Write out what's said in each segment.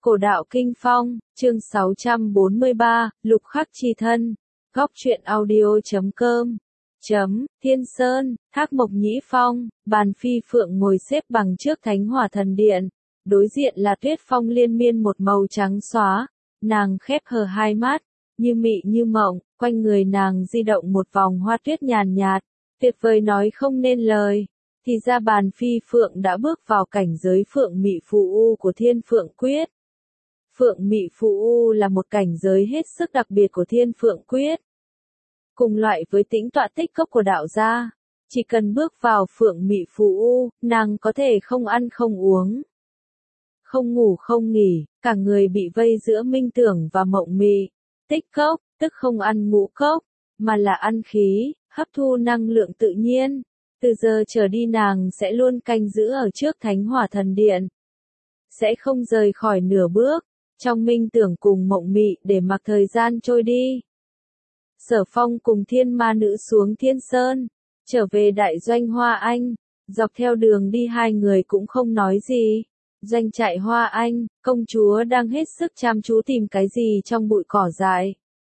Cổ đạo Kinh Phong, chương 643, Lục Khắc Chi Thân, Góc truyện audio.com. Thiên Sơn, Thác Mộc Nhĩ Phong, Bàn Phi Phượng ngồi xếp bằng trước Thánh Hỏa Thần Điện. Đối diện là tuyết phong liên miên một màu trắng xóa. Nàng khép hờ hai mắt, như mị như mộng, quanh người nàng di động một vòng hoa tuyết nhàn nhạt, tuyệt vời nói không nên lời. Thì ra Bàn Phi Phượng đã bước vào cảnh giới Phượng Mị Phù U của Thiên Phượng Quyết. Phượng Mị Phù U là một cảnh giới hết sức đặc biệt của Thiên Phượng Quyết. Cùng loại với tĩnh tọa tích cốc của đạo gia, chỉ cần bước vào Phượng Mị Phù U, nàng có thể không ăn không uống, không ngủ không nghỉ, cả người bị vây giữa minh tưởng và mộng mị. Tích cốc, tức không ăn ngũ cốc, mà là ăn khí, hấp thu năng lượng tự nhiên. Từ giờ trở đi nàng sẽ luôn canh giữ ở trước Thánh Hỏa Thần Điện. Sẽ không rời khỏi nửa bước, trong minh tưởng cùng mộng mị để mặc thời gian trôi đi. Sở Phong cùng Thiên Ma Nữ xuống Thiên Sơn, trở về đại doanh Hoa Anh. Dọc theo đường đi hai người cũng không nói gì. Doanh trại Hoa Anh, công chúa đang hết sức chăm chú tìm cái gì trong bụi cỏ dại.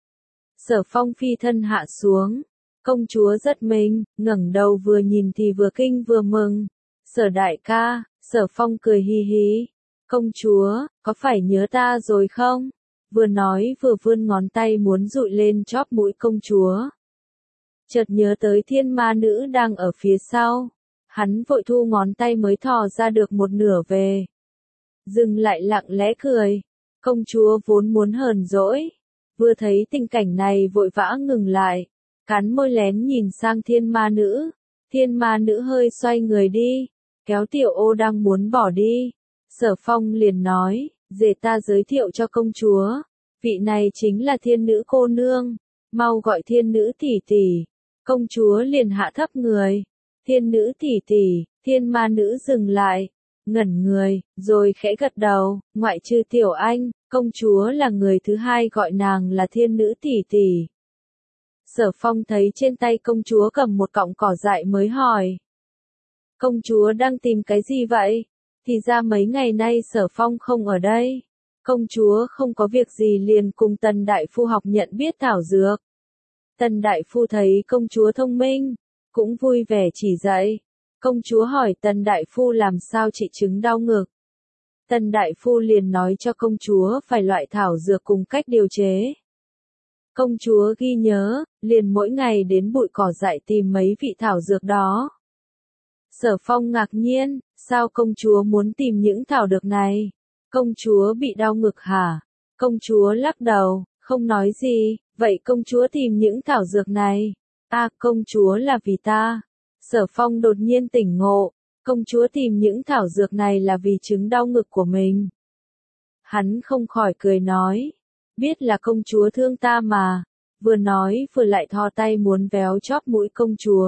Sở Phong phi thân hạ xuống. Công chúa giật mình, ngẩng đầu vừa nhìn thì vừa kinh vừa mừng. Sở đại ca, Sở Phong cười hi hi. Công chúa, có phải nhớ ta rồi không? Vừa nói vừa vươn ngón tay muốn dụi lên chóp mũi công chúa. Chợt nhớ tới Thiên Ma Nữ đang ở phía sau. Hắn vội thu ngón tay mới thò ra được một nửa về. Dừng lại lặng lẽ cười. Công chúa vốn muốn hờn dỗi. Vừa thấy tình cảnh này vội vã ngừng lại. Cắn môi lén nhìn sang Thiên Ma Nữ. Thiên Ma Nữ hơi xoay người đi. Kéo Tiểu Ô đang muốn bỏ đi. Sở Phong liền nói, để ta giới thiệu cho công chúa. Vị này chính là Thiên Nữ cô nương. Mau gọi Thiên Nữ tỷ tỷ. Công chúa liền hạ thấp người. Thiên Nữ tỷ tỷ. Thiên Ma Nữ dừng lại, ngẩn người, rồi khẽ gật đầu. Ngoại trừ Tiểu Anh, công chúa là người thứ hai gọi nàng là Thiên Nữ tỷ tỷ. Sở Phong thấy trên tay công chúa cầm một cọng cỏ dại mới hỏi. Công chúa đang tìm cái gì vậy? Thì ra mấy ngày nay Sở Phong không ở đây. Công chúa không có việc gì liền cùng Tần Đại Phu học nhận biết thảo dược. Tần Đại Phu thấy công chúa thông minh, cũng vui vẻ chỉ dạy. Công chúa hỏi Tần Đại Phu làm sao trị chứng đau ngực. Tần Đại Phu liền nói cho công chúa phải loại thảo dược cùng cách điều chế. Công chúa ghi nhớ, liền mỗi ngày đến bụi cỏ dại tìm mấy vị thảo dược đó. Sở Phong ngạc nhiên, sao công chúa muốn tìm những thảo dược này? Công chúa bị đau ngực hả? Công chúa lắc đầu, không nói gì, vậy công chúa tìm những thảo dược này. Công chúa là vì ta. Sở Phong đột nhiên tỉnh ngộ, công chúa tìm những thảo dược này là vì chứng đau ngực của mình. Hắn không khỏi cười nói, biết là công chúa thương ta mà, vừa nói vừa lại thò tay muốn véo chóp mũi công chúa.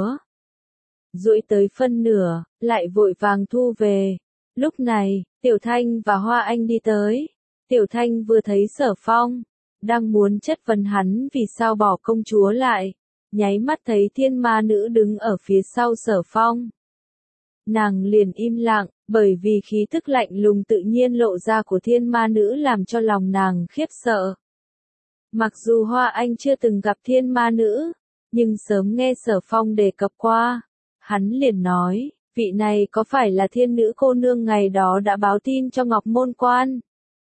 Duỗi tới phân nửa, lại vội vàng thu về. Lúc này, Tiểu Thanh và Hoa Anh đi tới. Tiểu Thanh vừa thấy Sở Phong, đang muốn chất vấn hắn vì sao bỏ công chúa lại. Nháy mắt thấy Thiên Ma Nữ đứng ở phía sau Sở Phong. Nàng liền im lặng, bởi vì khí tức lạnh lùng tự nhiên lộ ra của Thiên Ma Nữ làm cho lòng nàng khiếp sợ. Mặc dù Hoa Anh chưa từng gặp Thiên Ma Nữ, nhưng sớm nghe Sở Phong đề cập qua. Hắn liền nói, vị này có phải là Thiên Nữ cô nương ngày đó đã báo tin cho Ngọc Môn Quan?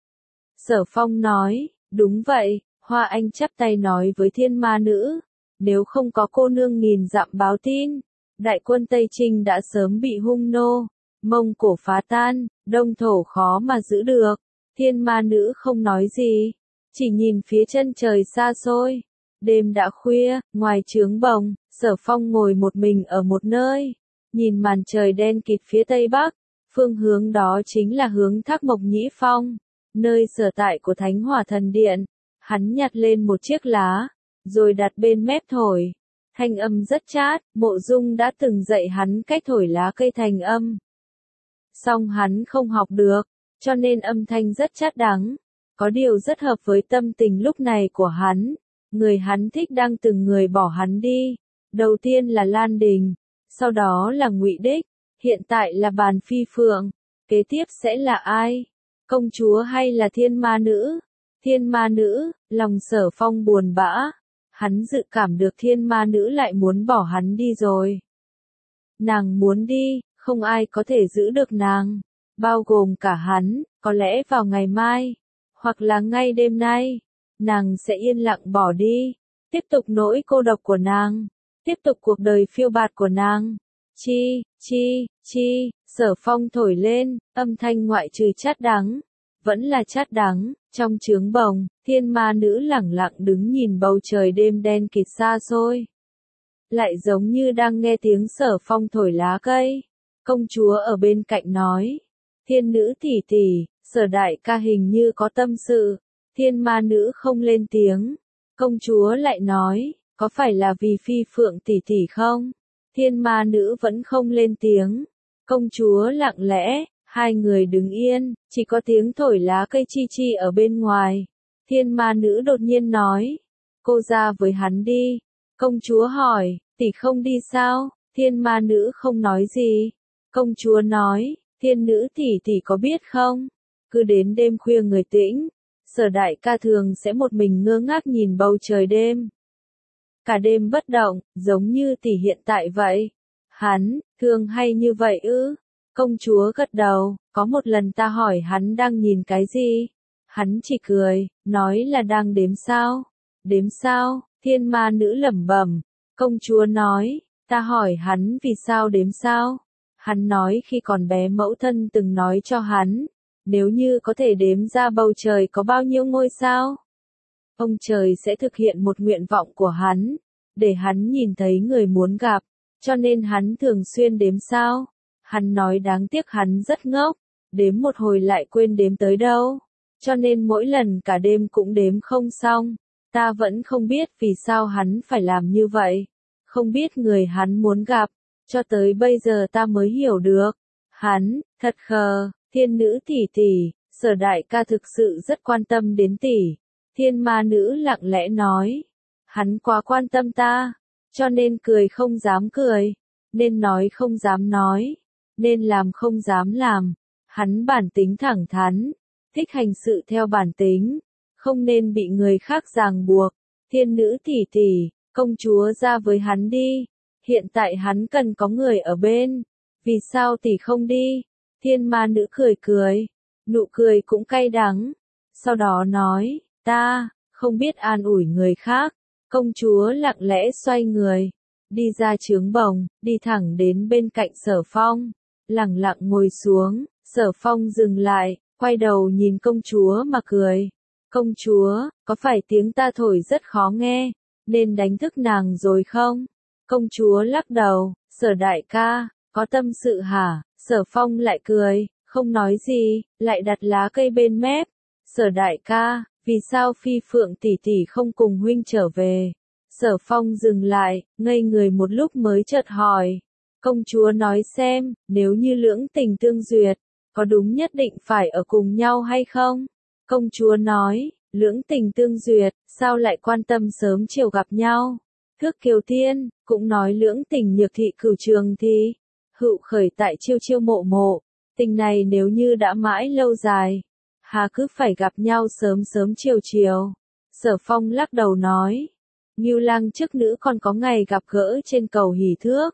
Sở Phong nói, đúng vậy. Hoa Anh chắp tay nói với Thiên Ma Nữ, nếu không có cô nương nghìn dặm báo tin, đại quân Tây Trinh đã sớm bị Hung Nô, Mông Cổ phá tan, Đông Thổ khó mà giữ được. Thiên Ma Nữ không nói gì, chỉ nhìn phía chân trời xa xôi. Đêm đã khuya, ngoài trướng bồng, Sở Phong ngồi một mình ở một nơi, nhìn màn trời đen kịt phía tây bắc, phương hướng đó chính là hướng Thác Mộc Nhĩ Phong, nơi sở tại của Thánh Hỏa Thần Điện. Hắn nhặt lên một chiếc lá, rồi đặt bên mép thổi. Thanh âm rất chát, Mộ Dung đã từng dạy hắn cách thổi lá cây thành âm. Song hắn không học được, cho nên âm thanh rất chát đắng. Có điều rất hợp với tâm tình lúc này của hắn. Người hắn thích đang từng người bỏ hắn đi. Đầu tiên là Lan Đình, sau đó là Ngụy Đích, hiện tại là Bàn Phi Phượng, kế tiếp sẽ là ai? Công chúa hay là thiên ma nữ? Thiên ma nữ, lòng Sở Phong buồn bã. Hắn dự cảm được thiên ma nữ lại muốn bỏ hắn đi rồi. Nàng muốn đi, không ai có thể giữ được nàng. Bao gồm cả hắn, có lẽ vào ngày mai, hoặc là ngay đêm nay, nàng sẽ yên lặng bỏ đi. Tiếp tục nỗi cô độc của nàng. Tiếp tục cuộc đời phiêu bạt của nàng. Chi, Sở Phong thổi lên, âm thanh ngoại trừ chát đắng. Vẫn là chát đắng, trong trướng bồng, thiên ma nữ lẳng lặng đứng nhìn bầu trời đêm đen kịt xa xôi. Lại giống như đang nghe tiếng Sở Phong thổi lá cây. Công chúa ở bên cạnh nói. Thiên nữ tỷ tỷ, Sở đại ca hình như có tâm sự. Thiên ma nữ không lên tiếng. Công chúa lại nói, có phải là vì Phi Phượng tỷ tỷ không? Thiên ma nữ vẫn không lên tiếng. Công chúa lặng lẽ, hai người đứng yên, chỉ có tiếng thổi lá cây chi chi ở bên ngoài. Thiên ma nữ đột nhiên nói, cô ra với hắn đi. Công chúa hỏi, tỷ không đi sao? Thiên ma nữ không nói gì. Công chúa nói, thiên nữ tỷ tỷ có biết không? Cứ đến đêm khuya người tĩnh, Sở đại ca thường sẽ một mình ngơ ngác nhìn bầu trời đêm. Cả đêm bất động, giống như tỷ hiện tại vậy. Hắn, thường hay như vậy ư? Công chúa gật đầu, có một lần ta hỏi hắn đang nhìn cái gì? Hắn chỉ cười, nói là đang đếm sao? Đếm sao? Thiên ma nữ lẩm bẩm. Công chúa nói, ta hỏi hắn vì sao đếm sao? Hắn nói khi còn bé mẫu thân từng nói cho hắn, nếu như có thể đếm ra bầu trời có bao nhiêu ngôi sao, ông trời sẽ thực hiện một nguyện vọng của hắn, để hắn nhìn thấy người muốn gặp, cho nên hắn thường xuyên đếm sao. Hắn nói đáng tiếc hắn rất ngốc, đếm một hồi lại quên đếm tới đâu, cho nên mỗi lần cả đêm cũng đếm không xong. Ta vẫn không biết vì sao hắn phải làm như vậy, không biết người hắn muốn gặp, cho tới bây giờ ta mới hiểu được. Hắn, thật khờ, thiên nữ tỷ tỷ, Sở đại ca thực sự rất quan tâm đến tỷ. Thiên ma nữ lặng lẽ nói, hắn quá quan tâm ta, cho nên cười không dám cười, nên nói không dám nói, nên làm không dám làm. Hắn bản tính thẳng thắn, thích hành sự theo bản tính, không nên bị người khác ràng buộc. Thiên nữ tỷ tỷ, công chúa ra với hắn đi, hiện tại hắn cần có người ở bên, vì sao tỷ không đi? Thiên ma nữ cười cười, nụ cười cũng cay đắng, sau đó nói, ta không biết an ủi người khác. Công chúa lặng lẽ xoay người, đi ra trướng bồng, đi thẳng đến bên cạnh Sở Phong, lặng lặng ngồi xuống. Sở Phong dừng lại, quay đầu nhìn công chúa mà cười. Công chúa, có phải tiếng ta thổi rất khó nghe, nên đánh thức nàng rồi không? Công chúa lắc đầu, Sở đại ca, có tâm sự hả? Sở Phong lại cười, không nói gì, lại đặt lá cây bên mép. Sở đại ca, vì sao Phi Phượng tỷ tỷ không cùng huynh trở về? Sở Phong dừng lại, ngây người một lúc mới chợt hỏi. Công chúa nói xem, nếu như lưỡng tình tương duyệt, có đúng nhất định phải ở cùng nhau hay không? Công chúa nói, lưỡng tình tương duyệt, sao lại quan tâm sớm chiều gặp nhau? Thước Kiều Tiên, cũng nói lưỡng tình nhược thị cửu trường thì, hữu khởi tại chiêu chiêu mộ mộ, tình này nếu như đã mãi lâu dài, hà cứ phải gặp nhau sớm sớm chiều chiều. Sở Phong lắc đầu nói, Ngưu Lang chức nữ còn có ngày gặp gỡ trên cầu hỷ thước.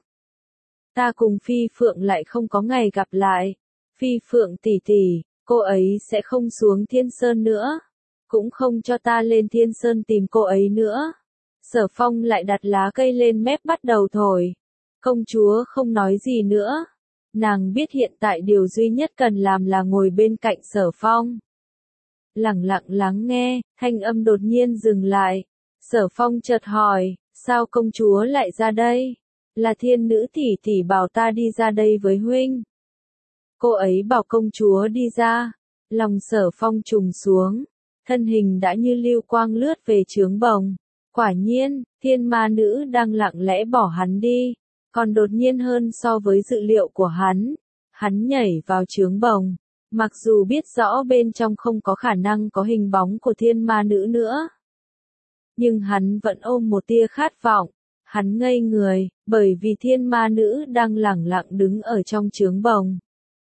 Ta cùng Phi Phượng lại không có ngày gặp lại. Phi Phượng tỷ tỷ, cô ấy sẽ không xuống Thiên Sơn nữa, cũng không cho ta lên Thiên Sơn tìm cô ấy nữa. Sở Phong lại đặt lá cây lên mép bắt đầu thổi. Công chúa không nói gì nữa. Nàng biết hiện tại điều duy nhất cần làm là ngồi bên cạnh Sở Phong. Lặng lặng lắng nghe, thanh âm đột nhiên dừng lại. Sở Phong chợt hỏi, sao công chúa lại ra đây? Là thiên nữ tỷ tỷ bảo ta đi ra đây với huynh. Cô ấy bảo công chúa đi ra. Lòng Sở Phong trùng xuống. Thân hình đã như lưu quang lướt về trướng bồng. Quả nhiên, thiên ma nữ đang lặng lẽ bỏ hắn đi. Còn đột nhiên hơn so với dự liệu của hắn. Hắn nhảy vào trướng bồng. Mặc dù biết rõ bên trong không có khả năng có hình bóng của thiên ma nữ nữa. Nhưng hắn vẫn ôm một tia khát vọng. Hắn ngây người, bởi vì thiên ma nữ đang lẳng lặng đứng ở trong trướng bồng.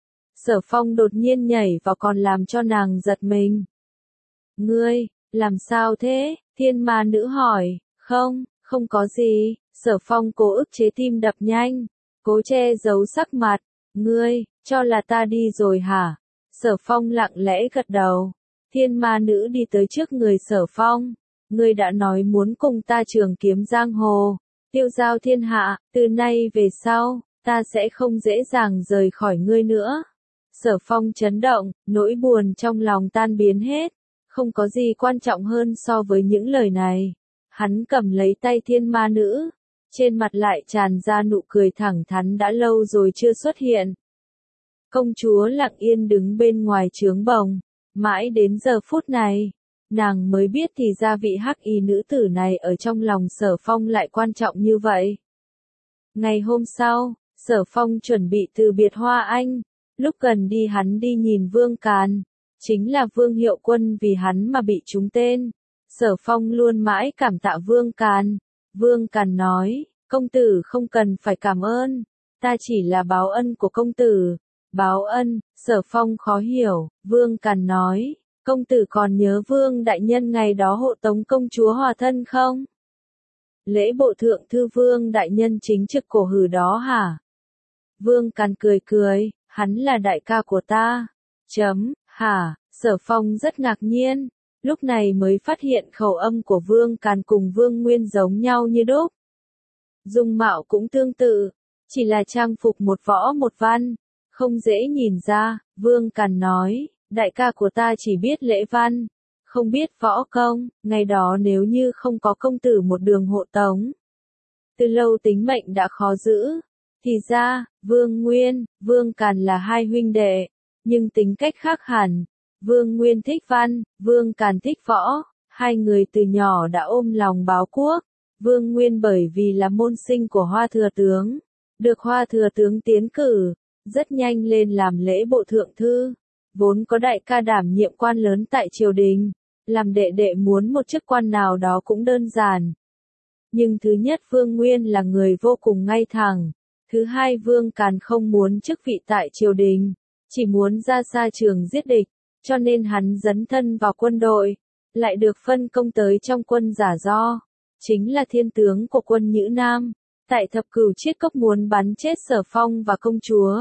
Sở Phong đột nhiên nhảy vào còn làm cho nàng giật mình. Ngươi, làm sao thế? Thiên ma nữ hỏi. Không, không có gì. Sở Phong cố ức chế tim đập nhanh, cố che giấu sắc mặt. Ngươi, cho là ta đi rồi hả? Sở Phong lặng lẽ gật đầu. Thiên ma nữ đi tới trước người Sở Phong. Ngươi đã nói muốn cùng ta trường kiếm giang hồ, tiêu giao thiên hạ, từ nay về sau, ta sẽ không dễ dàng rời khỏi ngươi nữa. Sở Phong chấn động, nỗi buồn trong lòng tan biến hết. Không có gì quan trọng hơn so với những lời này. Hắn cầm lấy tay thiên ma nữ, trên mặt lại tràn ra nụ cười thẳng thắn đã lâu rồi chưa xuất hiện. Công chúa lặng yên đứng bên ngoài trướng bồng, mãi đến giờ phút này, nàng mới biết thì ra vị hắc y nữ tử này ở trong lòng Sở Phong lại quan trọng như vậy. Ngày hôm sau, Sở Phong chuẩn bị từ biệt Hoa Anh, lúc gần đi hắn đi nhìn Vương Càn, chính là Vương Hiệu Quân vì hắn mà bị trúng tên. Sở Phong luôn mãi cảm tạ Vương Càn. Vương Càn nói, công tử không cần phải cảm ơn, ta chỉ là báo ân của công tử. Báo ân, Sở Phong khó hiểu. Vương Càn nói, công tử còn nhớ Vương đại nhân ngày đó hộ tống công chúa hòa thân không? Lễ bộ thượng thư Vương đại nhân chính trực cổ hử đó hả? Vương Càn cười cười, hắn là đại ca của ta. Hả? Sở Phong rất ngạc nhiên, lúc này mới phát hiện khẩu âm của Vương Càn cùng Vương Nguyên giống nhau như đúc. Dung mạo cũng tương tự, chỉ là trang phục một võ một văn, không dễ nhìn ra. Vương Càn nói, đại ca của ta chỉ biết lễ văn, không biết võ công, ngày đó nếu như không có công tử một đường hộ tống, từ lâu tính mệnh đã khó giữ. Thì ra, Vương Nguyên, Vương Càn là hai huynh đệ, nhưng tính cách khác hẳn. Vương Nguyên thích văn, Vương Càn thích võ, hai người từ nhỏ đã ôm lòng báo quốc. Vương Nguyên bởi vì là môn sinh của Hoa Thừa Tướng, được Hoa Thừa Tướng tiến cử, rất nhanh lên làm lễ bộ thượng thư. Vốn có đại ca đảm nhiệm quan lớn tại triều đình, làm đệ đệ muốn một chức quan nào đó cũng đơn giản. Nhưng thứ nhất Vương Nguyên là người vô cùng ngay thẳng, thứ hai Vương Càn không muốn chức vị tại triều đình, chỉ muốn ra xa trường giết địch, cho nên hắn dấn thân vào quân đội, lại được phân công tới trong quân Giả Do, chính là thiên tướng của quân Nhữ Nam, tại Thập Cửu Chiết Cốc muốn bắn chết Sở Phong và công chúa.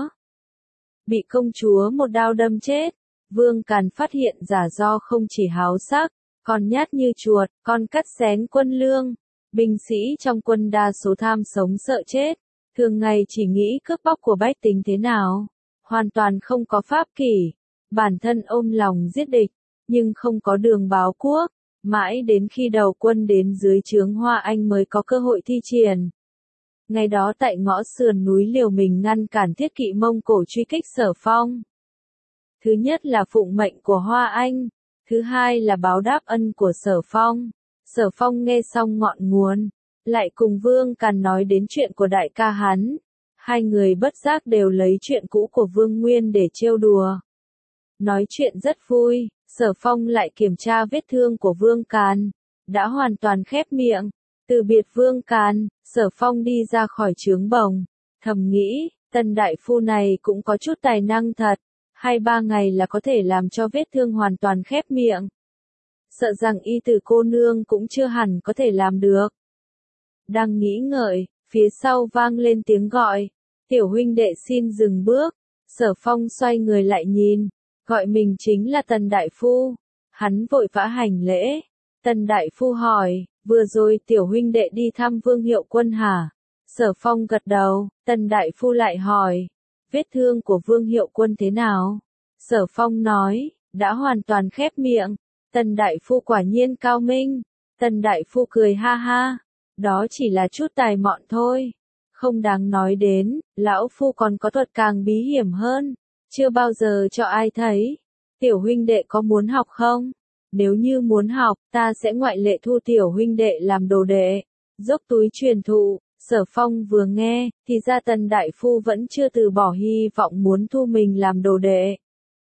Bị công chúa một đao đâm chết, Vương Càn phát hiện Giả Do không chỉ háo sắc, còn nhát như chuột, còn cắt xén quân lương. Binh sĩ trong quân đa số tham sống sợ chết, thường ngày chỉ nghĩ cướp bóc của bách tính thế nào, hoàn toàn không có pháp kỷ, bản thân ôm lòng giết địch, nhưng không có đường báo quốc, mãi đến khi đầu quân đến dưới trướng Hoa Anh mới có cơ hội thi triển. Ngày đó tại ngõ sườn núi liều mình ngăn cản thiết kỵ Mông Cổ truy kích Sở Phong. Thứ nhất là phụng mệnh của Hoa Anh, thứ hai là báo đáp ân của Sở Phong. Sở Phong nghe xong ngọn nguồn, lại cùng Vương Càn nói đến chuyện của đại ca hắn. Hai người bất giác đều lấy chuyện cũ của Vương Nguyên để trêu đùa. Nói chuyện rất vui, Sở Phong lại kiểm tra vết thương của Vương Càn, đã hoàn toàn khép miệng. Từ biệt Vương Càn, Sở Phong đi ra khỏi trướng bồng, thầm nghĩ, Tần đại phu này cũng có chút tài năng thật, 2-3 ngày là có thể làm cho vết thương hoàn toàn khép miệng. Sợ rằng y tử cô nương cũng chưa hẳn có thể làm được. Đang nghĩ ngợi, phía sau vang lên tiếng gọi, tiểu huynh đệ xin dừng bước. Sở Phong xoay người lại nhìn, gọi mình chính là Tần đại phu. Hắn vội vã hành lễ. Tần đại phu hỏi, vừa rồi tiểu huynh đệ đi thăm Vương Hiệu Quân hả? Sở Phong gật đầu. Tần đại phu lại hỏi, vết thương của Vương Hiệu Quân thế nào? Sở Phong nói, đã hoàn toàn khép miệng. Tần đại phu quả nhiên cao minh. Tần đại phu cười ha ha, đó chỉ là chút tài mọn thôi, không đáng nói đến, lão phu còn có thuật càng bí hiểm hơn, chưa bao giờ cho ai thấy. Tiểu huynh đệ có muốn học không? Nếu như muốn học, ta sẽ ngoại lệ thu tiểu huynh đệ làm đồ đệ, dốc túi truyền thụ. Sở Phong vừa nghe, thì ra Tần đại phu vẫn chưa từ bỏ hy vọng muốn thu mình làm đồ đệ.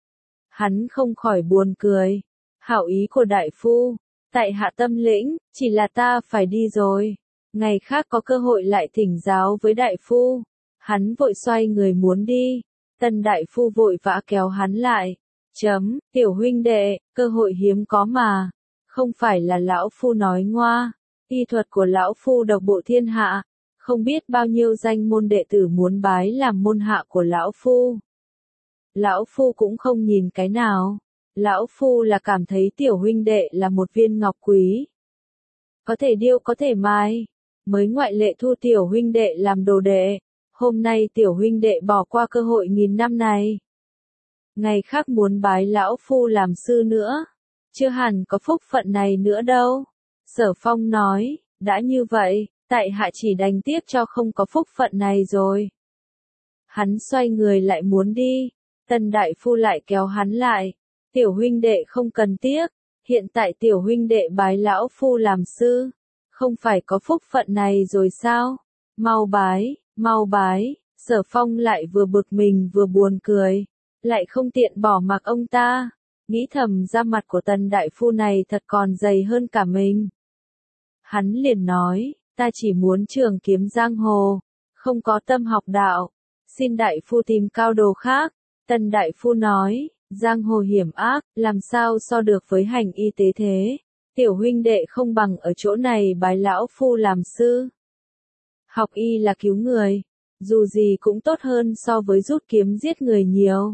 Hắn không khỏi buồn cười. Hảo ý của đại phu, tại hạ tâm lĩnh, chỉ là ta phải đi rồi. Ngày khác có cơ hội lại thỉnh giáo với đại phu. Hắn vội xoay người muốn đi. Tần đại phu vội vã kéo hắn lại. Tiểu huynh đệ, cơ hội hiếm có mà. Không phải là lão phu nói ngoa. Y thuật của lão phu độc bộ thiên hạ. Không biết bao nhiêu danh môn đệ tử muốn bái làm môn hạ của lão phu. Lão phu cũng không nhìn cái nào. Lão phu là cảm thấy tiểu huynh đệ là một viên ngọc quý. Có thể điêu có thể mai. Mới ngoại lệ thu tiểu huynh đệ làm đồ đệ. Hôm nay tiểu huynh đệ bỏ qua cơ hội nghìn năm này. Ngày khác muốn bái lão phu làm sư nữa. Chưa hẳn có phúc phận này nữa đâu. Sở Phong nói, đã như vậy, tại hạ chỉ đành tiếc cho không có phúc phận này rồi. Hắn xoay người lại muốn đi. Tần đại phu lại kéo hắn lại. Tiểu huynh đệ không cần tiếc. Hiện tại tiểu huynh đệ bái lão phu làm sư. Không phải có phúc phận này rồi sao? Mau bái, mau bái. Sở Phong lại vừa bực mình vừa buồn cười. Lại không tiện bỏ mặc ông ta. Nghĩ thầm ra mặt của tần đại phu này thật còn dày hơn cả mình. Hắn liền nói, ta chỉ muốn trường kiếm giang hồ. Không có tâm học đạo. Xin đại phu tìm cao đồ khác. Tần đại phu nói, giang hồ hiểm ác, làm sao so được với hành y tế thế. Tiểu huynh đệ không bằng ở chỗ này bái lão phu làm sư. Học y là cứu người. Dù gì cũng tốt hơn so với rút kiếm giết người nhiều.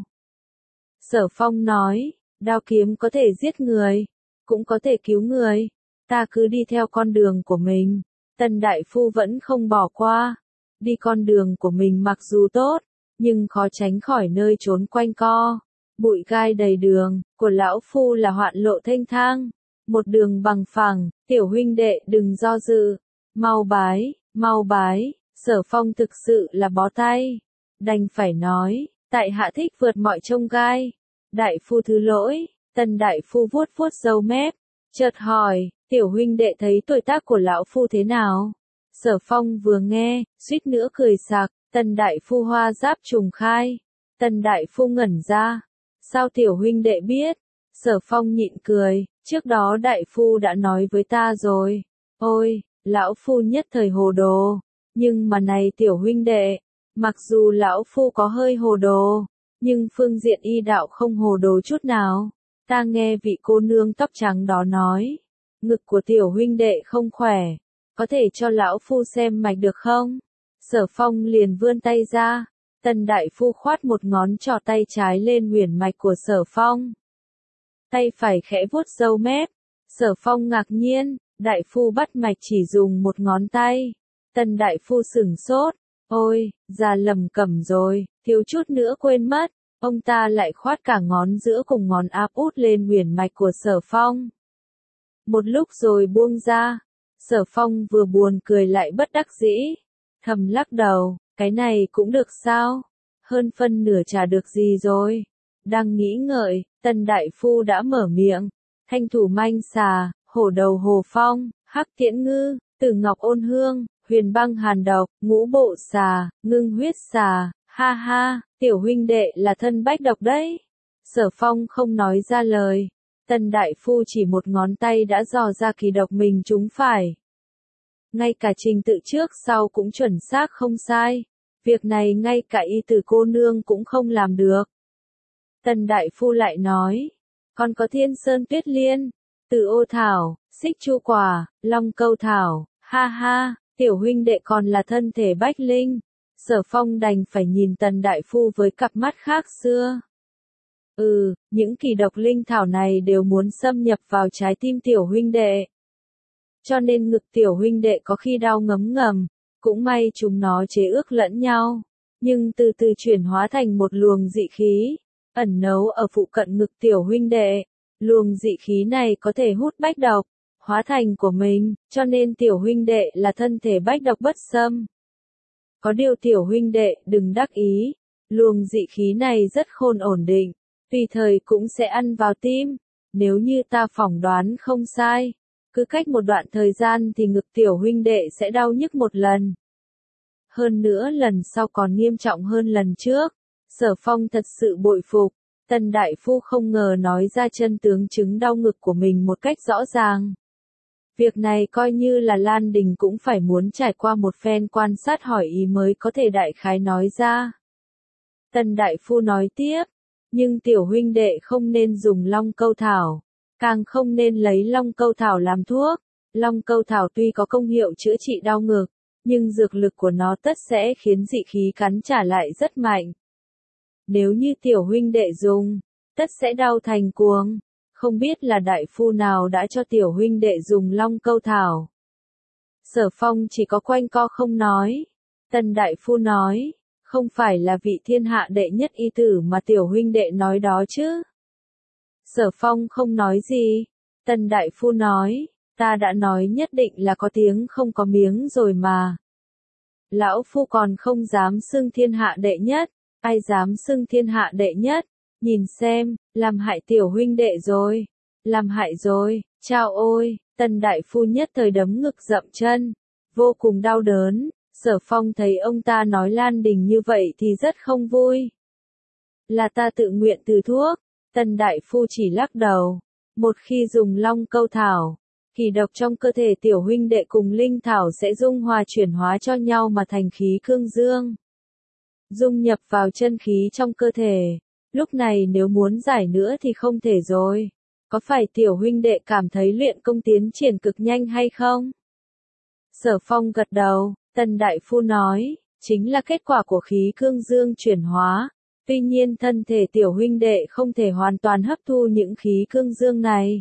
Sở Phong nói, đao kiếm có thể giết người, cũng có thể cứu người. Ta cứ đi theo con đường của mình. Tần đại phu vẫn không bỏ qua. Đi con đường của mình mặc dù tốt, nhưng khó tránh khỏi nơi trốn quanh co. Bụi gai đầy đường, của lão phu là hoạn lộ thênh thang. Một đường bằng phẳng, tiểu huynh đệ đừng do dự. Mau bái, mau bái. Sở Phong thực sự là bó tay. Đành phải nói, tại hạ thích vượt mọi chông gai. Đại phu thứ lỗi. Tần đại phu vuốt vuốt râu mép. Chợt hỏi, tiểu huynh đệ thấy tuổi tác của lão phu thế nào? Sở Phong vừa nghe, suýt nữa cười sặc. Tần đại phu hoa giáp trùng khai. Tần đại phu ngẩn ra. Sao tiểu huynh đệ biết? Sở Phong nhịn cười. Trước đó đại phu đã nói với ta rồi. Ôi, lão phu nhất thời hồ đồ. Nhưng mà này tiểu huynh đệ, mặc dù lão phu có hơi hồ đồ, nhưng phương diện y đạo không hồ đồ chút nào. Ta nghe vị cô nương tóc trắng đó nói, ngực của tiểu huynh đệ không khỏe, có thể cho lão phu xem mạch được không? Sở Phong liền vươn tay ra, tần đại phu khoát một ngón trỏ tay trái lên huyền mạch của Sở Phong. Tay phải khẽ vuốt râu mép, Sở Phong ngạc nhiên, đại phu bắt mạch chỉ dùng một ngón tay. Tần đại phu sửng sốt, ôi, già lầm cẩm rồi, thiếu chút nữa quên mất, ông ta lại khoát cả ngón giữa cùng ngón áp út lên huyền mạch của Sở Phong. Một lúc rồi buông ra, Sở Phong vừa buồn cười lại bất đắc dĩ, thầm lắc đầu, cái này cũng được sao, hơn phân nửa chả được gì rồi. Đang nghĩ ngợi, tần đại phu đã mở miệng, thanh thủ manh xà, hổ đầu hồ phong, hắc tiễn ngư, tử ngọc ôn hương. Huyền băng hàn độc, ngũ bộ xà, ngưng huyết xà, ha ha, tiểu huynh đệ là thân bách độc đấy. Sở Phong không nói ra lời. Tần đại phu chỉ một ngón tay đã dò ra kỳ độc mình trúng phải. Ngay cả trình tự trước sau cũng chuẩn xác không sai. Việc này ngay cả y tử cô nương cũng không làm được. Tần đại phu lại nói, còn có thiên sơn tuyết liên, từ ô thảo, xích chu quả, long câu thảo, ha ha. Tiểu huynh đệ còn là thân thể bách linh. Sở Phong đành phải nhìn tần đại phu với cặp mắt khác xưa. Những kỳ độc linh thảo này đều muốn xâm nhập vào trái tim tiểu huynh đệ. Cho nên ngực tiểu huynh đệ có khi đau ngấm ngầm. Cũng may chúng nó chế ước lẫn nhau. Nhưng từ từ chuyển hóa thành một luồng dị khí. Ẩn nấu ở phụ cận ngực tiểu huynh đệ. Luồng dị khí này có thể hút bách độc. Hóa thành của mình, cho nên tiểu huynh đệ là thân thể bách độc bất xâm. Có điều tiểu huynh đệ đừng đắc ý, luồng dị khí này rất khôn ổn định, tùy thời cũng sẽ ăn vào tim. Nếu như ta phỏng đoán không sai, cứ cách một đoạn thời gian thì ngực tiểu huynh đệ sẽ đau nhức một lần. Hơn nữa lần sau còn nghiêm trọng hơn lần trước. Sở Phong thật sự bội phục. Tần đại phu không ngờ nói ra chân tướng chứng đau ngực của mình một cách rõ ràng. Việc này coi như là Lan Đình cũng phải muốn trải qua một phen quan sát hỏi ý mới có thể đại khái nói ra. Tần đại phu nói tiếp, nhưng tiểu huynh đệ không nên dùng long câu thảo, càng không nên lấy long câu thảo làm thuốc. Long câu thảo tuy có công hiệu chữa trị đau ngực, nhưng dược lực của nó tất sẽ khiến dị khí cắn trả lại rất mạnh. Nếu như tiểu huynh đệ dùng, tất sẽ đau thành cuồng. Không biết là đại phu nào đã cho tiểu huynh đệ dùng long câu thảo. Sở Phong chỉ có quanh co không nói. Tần đại phu nói, không phải là vị thiên hạ đệ nhất y tử mà tiểu huynh đệ nói đó chứ. Sở Phong không nói gì. Tần đại phu nói, ta đã nói nhất định là có tiếng không có miếng rồi mà. Lão phu còn không dám xưng thiên hạ đệ nhất, ai dám xưng thiên hạ đệ nhất, nhìn xem, làm hại tiểu huynh đệ rồi, làm hại rồi, chao ôi, Tần đại phu nhất thời đấm ngực dậm chân, vô cùng đau đớn. Sở Phong thấy ông ta nói Lan Đình như vậy thì rất không vui. Là ta tự nguyện từ thuốc. Tần đại phu chỉ lắc đầu. Một khi dùng long câu thảo, kỳ độc trong cơ thể tiểu huynh đệ cùng linh thảo sẽ dung hòa chuyển hóa cho nhau mà thành khí cương dương. Dung nhập vào chân khí trong cơ thể. Lúc này nếu muốn giải nữa thì không thể rồi. Có phải tiểu huynh đệ cảm thấy luyện công tiến triển cực nhanh hay không? Sở Phong gật đầu. Tần đại phu nói, chính là kết quả của khí cương dương chuyển hóa. Tuy nhiên thân thể tiểu huynh đệ không thể hoàn toàn hấp thu những khí cương dương này.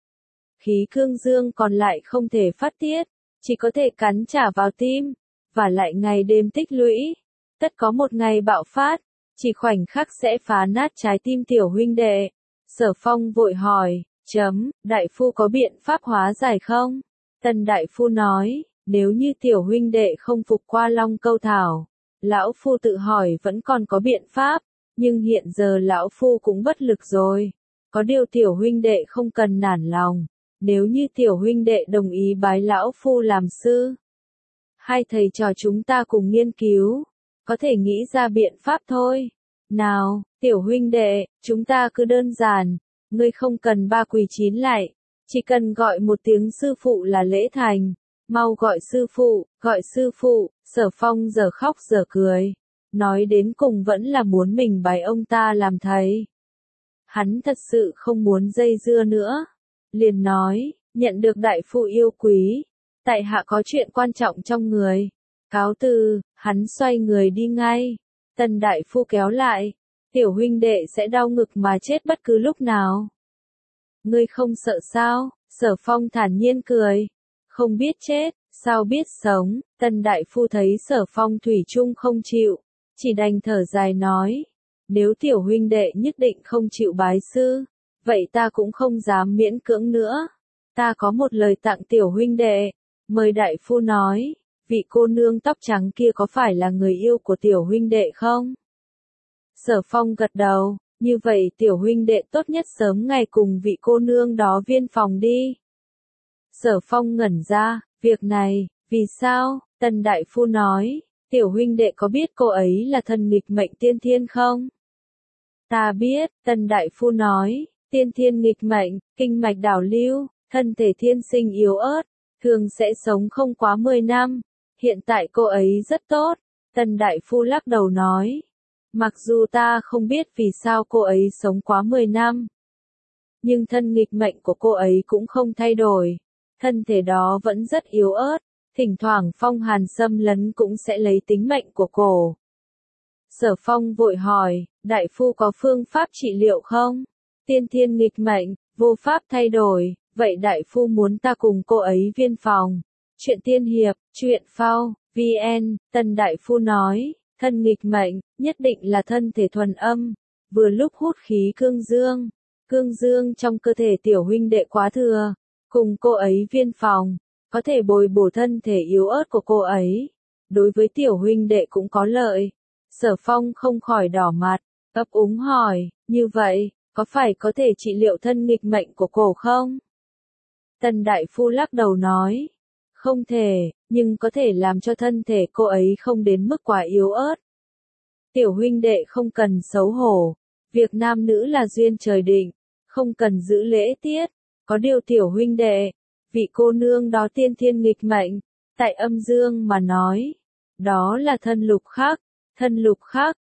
Khí cương dương còn lại không thể phát tiết, chỉ có thể cắn trả vào tim, và lại ngày đêm tích lũy. Tất có một ngày bạo phát, chỉ khoảnh khắc sẽ phá nát trái tim tiểu huynh đệ. Sở Phong vội hỏi, đại phu có biện pháp hóa giải không? Tần đại phu nói, nếu như tiểu huynh đệ không phục qua long câu thảo, lão phu tự hỏi vẫn còn có biện pháp, nhưng hiện giờ lão phu cũng bất lực rồi. Có điều tiểu huynh đệ không cần nản lòng, nếu như tiểu huynh đệ đồng ý bái lão phu làm sư, hai thầy trò chúng ta cùng nghiên cứu, có thể nghĩ ra biện pháp thôi. Nào, tiểu huynh đệ, chúng ta cứ đơn giản, ngươi không cần ba quỳ chín lại, chỉ cần gọi một tiếng sư phụ là lễ thành. Mau gọi sư phụ, gọi sư phụ. Sở Phong giờ khóc giờ cười. Nói đến cùng vẫn là muốn mình bái ông ta làm thầy. Hắn thật sự không muốn dây dưa nữa. Liền nói, nhận được đại phu yêu quý. Tại hạ có chuyện quan trọng trong người. Cáo từ, hắn xoay người đi ngay. Tần đại phu kéo lại. Tiểu huynh đệ sẽ đau ngực mà chết bất cứ lúc nào. Ngươi không sợ sao? Sở Phong thản nhiên cười. Không biết chết, sao biết sống. Tần đại phu thấy Sở Phong thủy chung không chịu, chỉ đành thở dài nói, nếu tiểu huynh đệ nhất định không chịu bái sư, vậy ta cũng không dám miễn cưỡng nữa. Ta có một lời tặng tiểu huynh đệ. Mời đại phu nói, vị cô nương tóc trắng kia có phải là người yêu của tiểu huynh đệ không? Sở Phong gật đầu, như vậy tiểu huynh đệ tốt nhất sớm ngày cùng vị cô nương đó viên phòng đi. Sở Phong ngẩn ra, việc này, vì sao? Tần đại phu nói, tiểu huynh đệ có biết cô ấy là thần nghịch mệnh tiên thiên không? Ta biết, Tần đại phu nói, tiên thiên nghịch mệnh, kinh mạch đảo lưu, thân thể thiên sinh yếu ớt, thường sẽ sống không quá 10 năm. Hiện tại cô ấy rất tốt. Tần đại phu lắc đầu nói, mặc dù ta không biết vì sao cô ấy sống quá 10 năm, nhưng thân nghịch mệnh của cô ấy cũng không thay đổi. Thân thể đó vẫn rất yếu ớt, thỉnh thoảng phong hàn xâm lấn cũng sẽ lấy tính mệnh của cổ. Sở Phong vội hỏi, đại phu có phương pháp trị liệu không? Tiên thiên nghịch mệnh, vô pháp thay đổi, vậy đại phu muốn ta cùng cô ấy viên phòng. Chuyện tiên hiệp, chuyện phao, VN, Tần đại phu nói, thân nghịch mệnh, nhất định là thân thể thuần âm, vừa lúc hút khí cương dương trong cơ thể tiểu huynh đệ quá thừa. Cùng cô ấy viên phòng, có thể bồi bổ thân thể yếu ớt của cô ấy. Đối với tiểu huynh đệ cũng có lợi. Sở Phong không khỏi đỏ mặt, ấp úng hỏi, như vậy, có phải có thể trị liệu thân nghịch mệnh của cổ không? Tần đại phu lắc đầu nói, không thể, nhưng có thể làm cho thân thể cô ấy không đến mức quá yếu ớt. Tiểu huynh đệ không cần xấu hổ, việc nam nữ là duyên trời định, không cần giữ lễ tiết. Có điều tiểu huynh đệ, vị cô nương đó tiên thiên nghịch mệnh, tại âm dương mà nói, đó là thân lục khắc,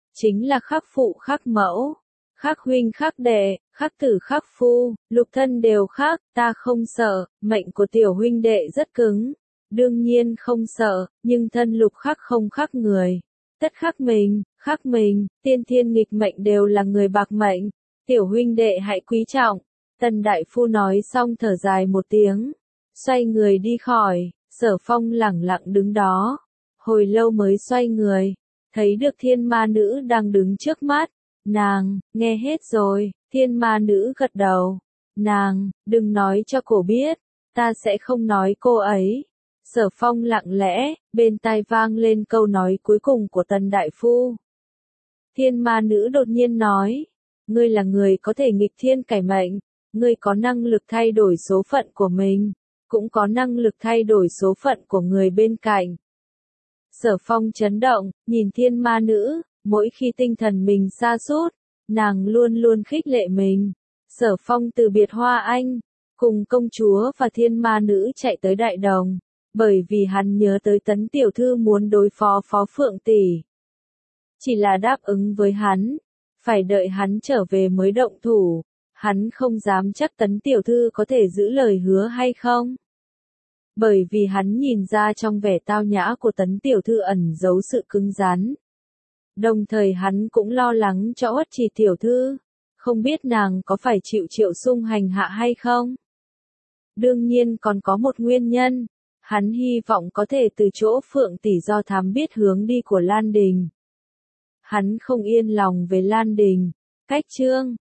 chính là khắc phụ khắc mẫu, khắc huynh khắc đệ, khắc tử khắc phu, lục thân đều khắc, ta không sợ, mệnh của tiểu huynh đệ rất cứng. Đương nhiên không sợ, nhưng thân lục khắc không khắc người. Tất khắc mình, tiên thiên nghịch mệnh đều là người bạc mệnh. Tiểu huynh đệ hãy quý trọng. Tần đại phu nói xong thở dài một tiếng. Xoay người đi khỏi, Sở Phong lẳng lặng đứng đó. Hồi lâu mới xoay người, thấy được thiên ma nữ đang đứng trước mắt. Nàng, nghe hết rồi, thiên ma nữ gật đầu. Nàng, đừng nói cho cổ biết, ta sẽ không nói cô ấy. Sở Phong lặng lẽ, bên tai vang lên câu nói cuối cùng của Tần đại phu. Thiên ma nữ đột nhiên nói, ngươi là người có thể nghịch thiên cải mệnh, ngươi có năng lực thay đổi số phận của mình, cũng có năng lực thay đổi số phận của người bên cạnh. Sở Phong chấn động, nhìn thiên ma nữ, mỗi khi tinh thần mình sa sút, nàng luôn luôn khích lệ mình. Sở Phong từ biệt Hoa Anh, cùng công chúa và thiên ma nữ chạy tới Đại Đồng, bởi vì hắn nhớ tới Tấn tiểu thư muốn đối phó Phó Phượng tỷ. Chỉ là đáp ứng với hắn, phải đợi hắn trở về mới động thủ, hắn không dám chắc Tấn tiểu thư có thể giữ lời hứa hay không. Bởi vì hắn nhìn ra trong vẻ tao nhã của Tấn tiểu thư ẩn giấu sự cứng rắn. Đồng thời hắn cũng lo lắng cho Uất Trì tiểu thư, không biết nàng có phải chịu Triệu Sung hành hạ hay không. Đương nhiên còn có một nguyên nhân, hắn hy vọng có thể từ chỗ Phượng tỷ do thám biết hướng đi của Lan Đình. Hắn không yên lòng về Lan Đình, cách chương